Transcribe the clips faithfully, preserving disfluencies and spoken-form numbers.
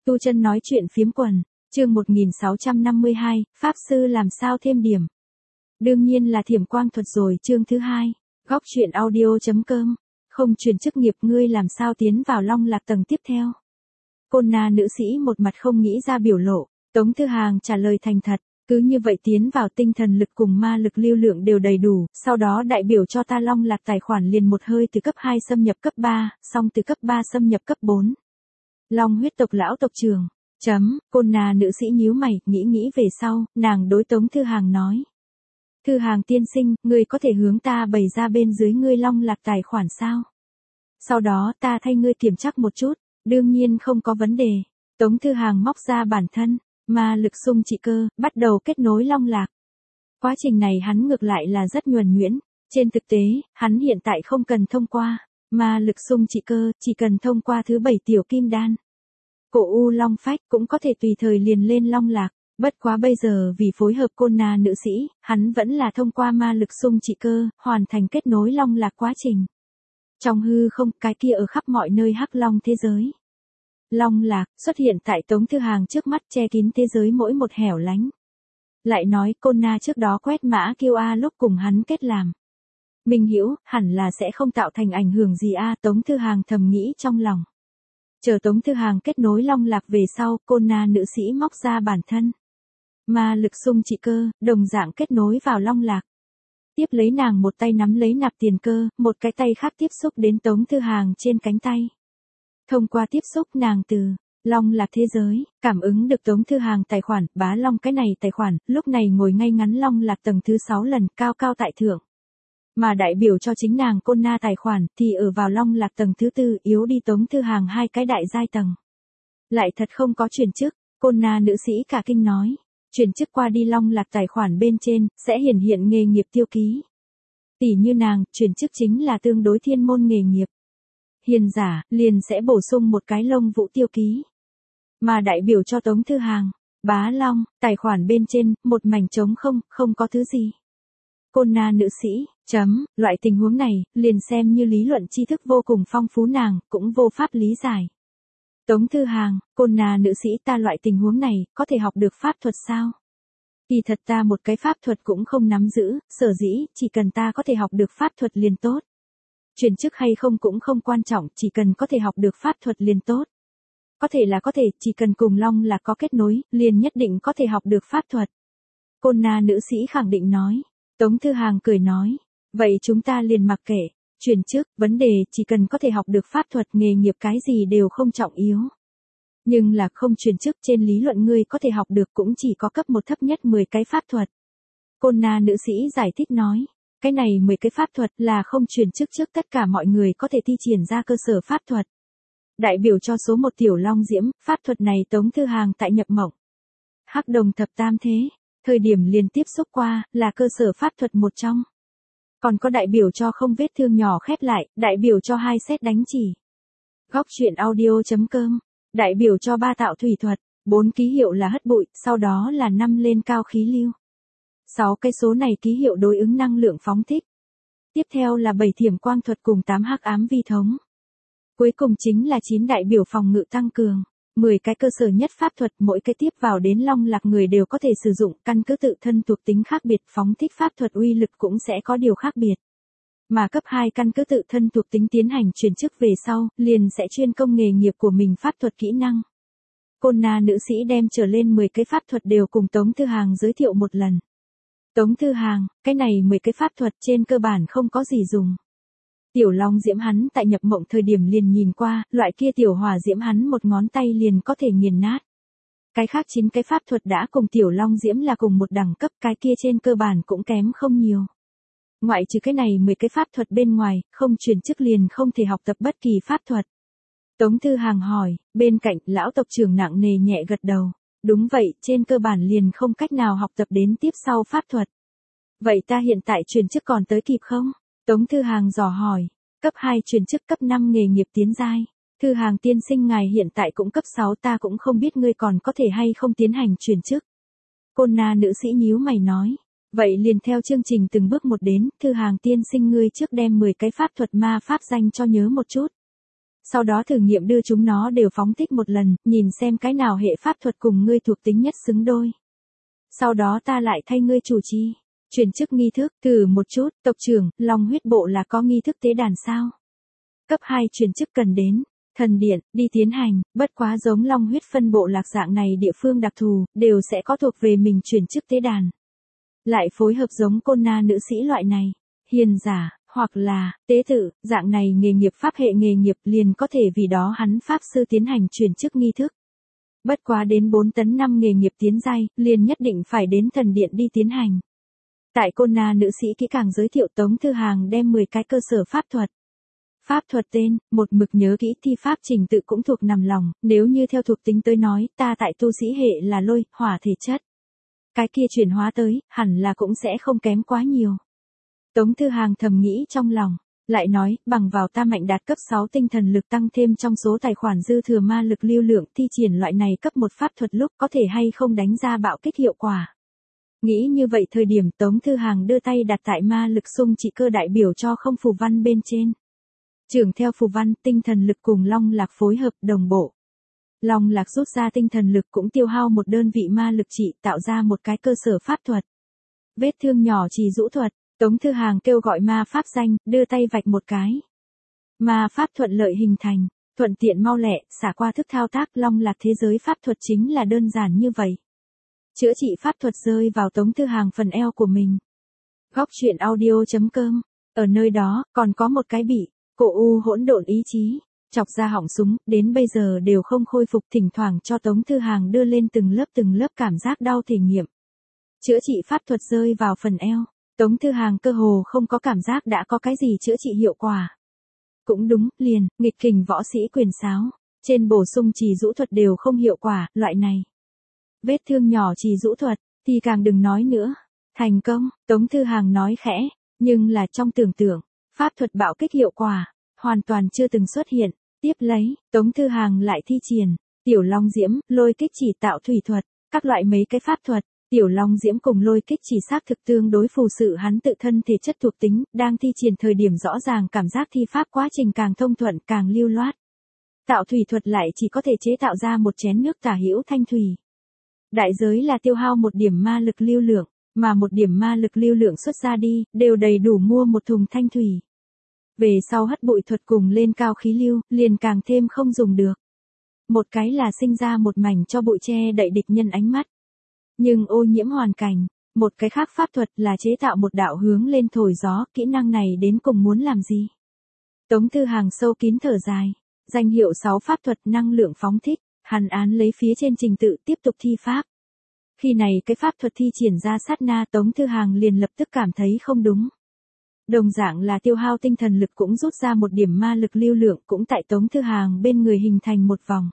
Tu Chân nói chuyện phiếm quần, chương một nghìn sáu trăm năm mươi hai, Pháp Sư làm sao thêm điểm. Đương nhiên là thiểm quang thuật rồi. Chương thứ hai, góc chuyện audio.com, không truyền chức nghiệp ngươi làm sao tiến vào Long Lạc tầng tiếp theo. Côn Na nữ sĩ một mặt không nghĩ ra biểu lộ, Tống Thư Hàng trả lời thành thật, cứ như vậy tiến vào tinh thần lực cùng ma lực lưu lượng đều đầy đủ, sau đó đại biểu cho ta Long Lạc tài khoản liền một hơi từ cấp hai xâm nhập cấp ba, xong từ cấp ba xâm nhập cấp bốn. Long huyết tộc lão tộc trưởng, chấm, Côn Na nữ sĩ nhíu mày, nghĩ nghĩ về sau, nàng đối Tống Thư Hàng nói. Thư Hàng tiên sinh, ngươi có thể hướng ta bày ra bên dưới ngươi Long Lạc tài khoản sao? Sau đó ta thay ngươi kiểm tra một chút, đương nhiên không có vấn đề. Tống Thư Hàng móc ra bản thân, ma lực xung trị cơ, bắt đầu kết nối Long Lạc. Quá trình này hắn ngược lại là rất nhuần nhuyễn, trên thực tế, hắn hiện tại không cần thông qua ma lực xung trị cơ, chỉ cần thông qua thứ bảy tiểu kim đan. Cổ U Long Phách cũng có thể tùy thời liền lên Long Lạc, bất quá bây giờ vì phối hợp Côn Na nữ sĩ, hắn vẫn là thông qua ma lực xung trị cơ, hoàn thành kết nối Long Lạc quá trình. Trong hư không, cái kia ở khắp mọi nơi hắc long thế giới. Long Lạc xuất hiện tại Tống Thư Hàng trước mắt, che kín thế giới mỗi một hẻo lánh. Lại nói Côn Na trước đó quét mã kiu a lúc cùng hắn kết làm. Minh Hữu hẳn là sẽ không tạo thành ảnh hưởng gì a, Tống Thư Hàng thầm nghĩ trong lòng. Chờ Tống Thư Hàng kết nối Long Lạc về sau, Côn Na nữ sĩ móc ra bản thân. Ma lực xung trị cơ, đồng dạng kết nối vào Long Lạc. Tiếp lấy nàng một tay nắm lấy nạp tiền cơ, một cái tay khác tiếp xúc đến Tống Thư Hàng trên cánh tay. Thông qua tiếp xúc nàng từ Long Lạc thế giới, cảm ứng được Tống Thư Hàng tài khoản, bá Long cái này tài khoản, lúc này ngồi ngay ngắn Long Lạc tầng thứ sáu lần, cao cao tại thượng. Mà đại biểu cho chính nàng Côn Na tài khoản, thì ở vào Long Lạc tầng thứ tư, yếu đi Tống Thư Hàng hai cái đại giai tầng. Lại thật không có chuyển chức, Côn Na nữ sĩ cả kinh nói. Chuyển chức qua đi Long Lạc tài khoản bên trên, sẽ hiển hiện nghề nghiệp tiêu ký. Tỷ như nàng, chuyển chức chính là tương đối thiên môn nghề nghiệp. Hiền giả, liền sẽ bổ sung một cái lông vũ tiêu ký. Mà đại biểu cho Tống Thư Hàng, bá Long, tài khoản bên trên, một mảnh trống không, không có thứ gì. Côn Na nữ sĩ, chấm, loại tình huống này, liền xem như lý luận tri thức vô cùng phong phú nàng, cũng vô pháp lý giải. Tống Thư Hàng, Côn Na nữ sĩ ta loại tình huống này, có thể học được pháp thuật sao? Kỳ thật ta một cái pháp thuật cũng không nắm giữ, sở dĩ, chỉ cần ta có thể học được pháp thuật liền tốt. Chuyển chức hay không cũng không quan trọng, chỉ cần có thể học được pháp thuật liền tốt. Có thể là có thể, chỉ cần cùng Long là có kết nối, liền nhất định có thể học được pháp thuật. Côn Na nữ sĩ khẳng định nói. Tống Thư Hàng cười nói. Vậy chúng ta liền mặc kệ. Chuyển chức, vấn đề chỉ cần có thể học được pháp thuật, nghề nghiệp cái gì đều không trọng yếu. Nhưng là không chuyển chức, trên lý luận ngươi có thể học được cũng chỉ có cấp một thấp nhất mười cái pháp thuật. Côn Na nữ sĩ giải thích nói. Cái này mười cái pháp thuật là không chuyển chức trước tất cả mọi người có thể thi triển ra cơ sở pháp thuật. Đại biểu cho số một tiểu Long Diễm, pháp thuật này Tống Thư Hàng tại nhập mộng. Hắc đồng thập tam thế, thời điểm liền tiếp xúc qua, là cơ sở pháp thuật một trong. Còn có đại biểu cho không vết thương nhỏ khép lại, đại biểu cho hai xét đánh chỉ. Góc chuyện audio.com, đại biểu cho ba tạo thủy thuật, bốn ký hiệu là hất bụi, sau đó là năm lên cao khí lưu. sáu cái số này ký hiệu đối ứng năng lượng phóng thích. Tiếp theo là bảy thiểm quang thuật cùng tám hắc ám vi thống. Cuối cùng chính là chín đại biểu phòng ngự tăng cường. mười cái cơ sở nhất pháp thuật, mỗi cái tiếp vào đến Long Lạc người đều có thể sử dụng, căn cứ tự thân thuộc tính khác biệt, phóng thích pháp thuật uy lực cũng sẽ có điều khác biệt. Mà cấp hai căn cứ tự thân thuộc tính tiến hành chuyển chức về sau, liền sẽ chuyên công nghề nghiệp của mình pháp thuật kỹ năng. Côn Na nữ sĩ đem trở lên mười cái pháp thuật đều cùng Tống Thư Hàng giới thiệu một lần. Tống Thư Hàng, cái này mười cái pháp thuật trên cơ bản không có gì dùng. Tiểu Long Diễm hắn tại nhập mộng thời điểm liền nhìn qua, loại kia tiểu hỏa diễm hắn một ngón tay liền có thể nghiền nát. Cái khác chín cái pháp thuật đã cùng tiểu Long Diễm là cùng một đẳng cấp, cái kia trên cơ bản cũng kém không nhiều. Ngoại trừ cái này mười cái pháp thuật bên ngoài, không chuyển chức liền không thể học tập bất kỳ pháp thuật. Tống Thư Hàng hỏi, bên cạnh lão tộc trưởng nặng nề nhẹ gật đầu. Đúng vậy, trên cơ bản liền không cách nào học tập đến tiếp sau pháp thuật. Vậy ta hiện tại chuyển chức còn tới kịp không? Tống Thư Hàng dò hỏi. Cấp hai chuyển chức, cấp năm nghề nghiệp tiến giai. Thư Hàng tiên sinh ngài hiện tại cũng cấp sáu, ta cũng không biết ngươi còn có thể hay không tiến hành chuyển chức. Côn Na nữ sĩ nhíu mày nói. Vậy liền theo chương trình từng bước một đến, Thư Hàng tiên sinh ngươi trước đem mười cái pháp thuật ma pháp danh cho nhớ một chút. Sau đó thử nghiệm đưa chúng nó đều phóng thích một lần, nhìn xem cái nào hệ pháp thuật cùng ngươi thuộc tính nhất xứng đôi. Sau đó ta lại thay ngươi chủ trì. Chuyển chức nghi thức, thử một chút, tộc trưởng, Long huyết bộ là có nghi thức tế đàn sao? Cấp hai chuyển chức cần đến. Thần điện, đi tiến hành, bất quá giống Long huyết phân bộ lạc dạng này địa phương đặc thù, đều sẽ có thuộc về mình chuyển chức tế đàn. Lại phối hợp giống côn na nữ sĩ loại này, hiền giả, hoặc là, tế tự, dạng này nghề nghiệp pháp hệ nghề nghiệp liền có thể vì đó hắn pháp sư tiến hành chuyển chức nghi thức. Bất quá đến bốn tấn năm nghề nghiệp tiến giai, liền nhất định phải đến thần điện đi tiến hành. Tại côn na nữ sĩ kỹ càng giới thiệu Tống Thư Hàng đem mười cái cơ sở pháp thuật. Pháp thuật tên, một mực nhớ kỹ thi pháp trình tự cũng thuộc nằm lòng, nếu như theo thuộc tính tới nói, ta tại tu sĩ hệ là lôi, hỏa thể chất. Cái kia chuyển hóa tới, hẳn là cũng sẽ không kém quá nhiều. Tống Thư Hàng thầm nghĩ trong lòng, lại nói, bằng vào ta mạnh đạt cấp sáu tinh thần lực tăng thêm trong số tài khoản dư thừa ma lực lưu lượng thi triển loại này cấp một pháp thuật lúc có thể hay không đánh ra bạo kích hiệu quả. Nghĩ như vậy thời điểm Tống Thư Hàng đưa tay đặt tại ma lực xung trị cơ đại biểu cho không phù văn bên trên. Trưởng theo phù văn, tinh thần lực cùng long lạc phối hợp đồng bộ. Long lạc rút ra tinh thần lực cũng tiêu hao một đơn vị ma lực trị tạo ra một cái cơ sở pháp thuật. Vết thương nhỏ trì rũ thuật, Tống Thư Hàng kêu gọi ma pháp danh, đưa tay vạch một cái. Ma pháp thuận lợi hình thành, thuận tiện mau lẹ, xả qua thức thao tác long lạc thế giới pháp thuật chính là đơn giản như vậy. Chữa trị pháp thuật rơi vào Tống Thư Hàng phần eo của mình. Góc truyện audio chấm com, ở nơi đó, còn có một cái bị, cổ u hỗn độn ý chí, chọc ra họng súng, đến bây giờ đều không khôi phục thỉnh thoảng cho Tống Thư Hàng đưa lên từng lớp từng lớp cảm giác đau thể nghiệm. Chữa trị pháp thuật rơi vào phần eo, Tống Thư Hàng cơ hồ không có cảm giác đã có cái gì chữa trị hiệu quả. Cũng đúng, liền, nghịch kình võ sĩ quyền sáo, trên bổ sung trì rũ thuật đều không hiệu quả, loại này. Vết thương nhỏ trì rũ thuật, thì càng đừng nói nữa. Thành công, Tống Thư Hàng nói khẽ, nhưng là trong tưởng tượng, pháp thuật bạo kích hiệu quả, hoàn toàn chưa từng xuất hiện. Tiếp lấy, Tống Thư Hàng lại thi triển, tiểu long diễm, lôi kích chỉ tạo thủy thuật, các loại mấy cái pháp thuật, tiểu long diễm cùng lôi kích chỉ xác thực tương đối phù sự hắn tự thân thể chất thuộc tính, đang thi triển thời điểm rõ ràng cảm giác thi pháp quá trình càng thông thuận càng lưu loát. Tạo thủy thuật lại chỉ có thể chế tạo ra một chén nước tả hữu thanh thủy. Đại giới là tiêu hao một điểm ma lực lưu lượng, mà một điểm ma lực lưu lượng xuất ra đi, đều đầy đủ mua một thùng thanh thủy. Về sau hất bụi thuật cùng lên cao khí lưu, liền càng thêm không dùng được. Một cái là sinh ra một mảnh cho bụi che đậy địch nhân ánh mắt. Nhưng ô nhiễm hoàn cảnh, một cái khác pháp thuật là chế tạo một đạo hướng lên thổi gió, kỹ năng này đến cùng muốn làm gì? Tống Thư Hàng sâu kín thở dài, danh hiệu sáu pháp thuật năng lượng phóng thích, hàn án lấy phía trên trình tự tiếp tục thi pháp. Khi này cái pháp thuật thi triển ra sát na Tống Thư Hàng liền lập tức cảm thấy không đúng. Đồng dạng là tiêu hao tinh thần lực cũng rút ra một điểm ma lực lưu lượng cũng tại Tống Thư Hàng bên người hình thành một vòng.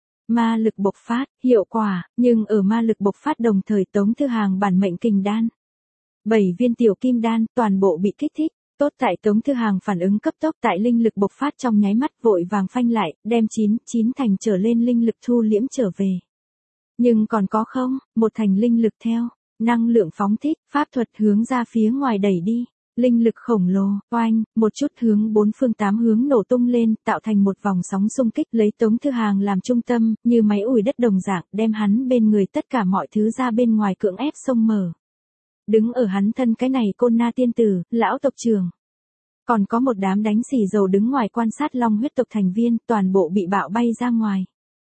Ma lực bộc phát, hiệu quả, nhưng ở ma lực bộc phát đồng thời Tống Thư Hàng bản mệnh kình đan. bảy viên tiểu kim đan, toàn bộ bị kích thích, tốt tại Tống Thư Hàng phản ứng cấp tốc tại linh lực bộc phát trong nháy mắt vội vàng phanh lại, đem chín, chín thành trở lên linh lực thu liễm trở về. Nhưng còn có không, một thành linh lực theo, năng lượng phóng thích, pháp thuật hướng ra phía ngoài đẩy đi. Linh lực khổng lồ, oanh, một chút hướng bốn phương tám hướng nổ tung lên, tạo thành một vòng sóng xung kích lấy Tống Thư Hàng làm trung tâm, như máy ủi đất đồng dạng, đem hắn bên người tất cả mọi thứ ra bên ngoài cưỡng ép xông mở. Đứng ở hắn thân cái này côn na tiên tử, lão tộc trưởng. Còn có một đám đánh xì dầu đứng ngoài quan sát long huyết tộc thành viên, toàn bộ bị bạo bay ra ngoài.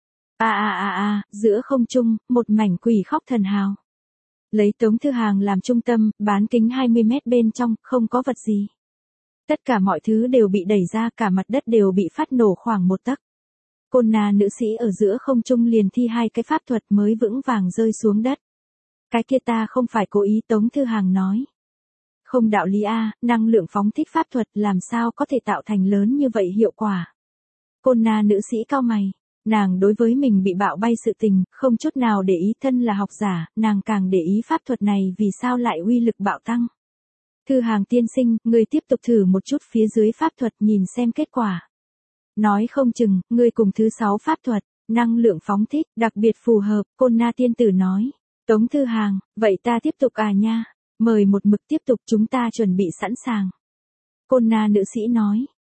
A a a a, giữa không trung, một mảnh quỷ khóc thần hào. Lấy Tống Thư Hàng làm trung tâm, bán kính hai mươi mét bên trong, không có vật gì. Tất cả mọi thứ đều bị đẩy ra, cả mặt đất đều bị phát nổ khoảng một tấc. Côn na nữ sĩ ở giữa không trung liền thi hai cái pháp thuật mới vững vàng rơi xuống đất. Cái kia ta không phải cố ý, Tống Thư Hàng nói. Không đạo lý a, năng lượng phóng thích pháp thuật làm sao có thể tạo thành lớn như vậy hiệu quả. Côn na nữ sĩ cau mày. Nàng đối với mình bị bạo bay sự tình, không chút nào để ý, thân là học giả, nàng càng để ý pháp thuật này vì sao lại uy lực bạo tăng. Thư Hàng tiên sinh, người tiếp tục thử một chút phía dưới pháp thuật nhìn xem kết quả. Nói không chừng, người cùng thứ sáu pháp thuật, năng lượng phóng thích, đặc biệt phù hợp, Côn na tiên tử nói. Tống Thư Hàng, vậy ta tiếp tục à nha, mời một mực tiếp tục chúng ta chuẩn bị sẵn sàng. Côn na nữ sĩ nói,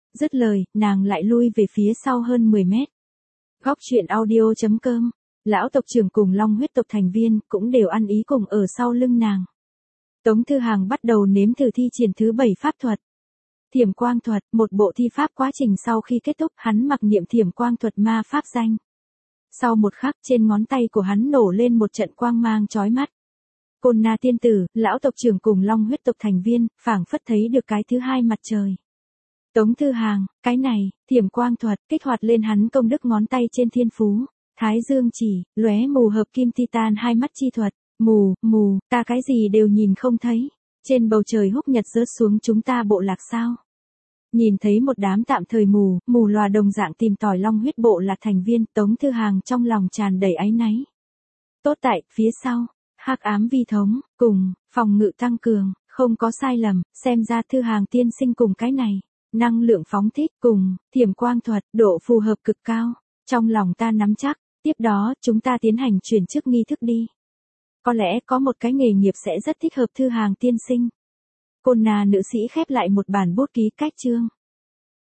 Dứt lời, nàng lại lui về phía sau hơn mười mét. Góc truyện audio chấm com. Lão tộc trưởng cùng Long huyết tộc thành viên cũng đều ăn ý cùng ở sau lưng nàng. Tống Thư Hàng bắt đầu nếm thử thi triển thứ bảy pháp thuật. Thiểm quang thuật, một bộ thi pháp quá trình sau khi kết thúc, hắn mặc niệm thiểm quang thuật ma pháp danh. Sau một khắc, trên ngón tay của hắn nổ lên một trận quang mang chói mắt. Côn Na tiên tử, lão tộc trưởng cùng Long huyết tộc thành viên, phảng phất thấy được cái thứ hai mặt trời. Tống Thư Hàng, cái này, thiểm quang thuật, kích hoạt lên hắn công đức ngón tay trên thiên phú. Thái dương chỉ, lóe mù hợp kim titan hai mắt chi thuật, mù, mù, ta cái gì đều nhìn không thấy. Trên bầu trời húc nhật rớt xuống chúng ta bộ lạc sao. Nhìn thấy một đám tạm thời mù, mù lòa đồng dạng tìm tòi Long huyết bộ lạc thành viên, Tống Thư Hàng trong lòng tràn đầy áy náy. Tốt tại, phía sau, hắc ám vi thống, cùng, phòng ngự tăng cường, không có sai lầm, xem ra Thư Hàng tiên sinh cùng cái này. Năng lượng phóng thích cùng, thiểm quang thuật, độ phù hợp cực cao. Trong lòng ta nắm chắc, tiếp đó, chúng ta tiến hành chuyển chức nghi thức đi. Có lẽ có một cái nghề nghiệp sẽ rất thích hợp Thư Hàng tiên sinh. Côn Na nữ sĩ khép lại một bản bút ký cách chương.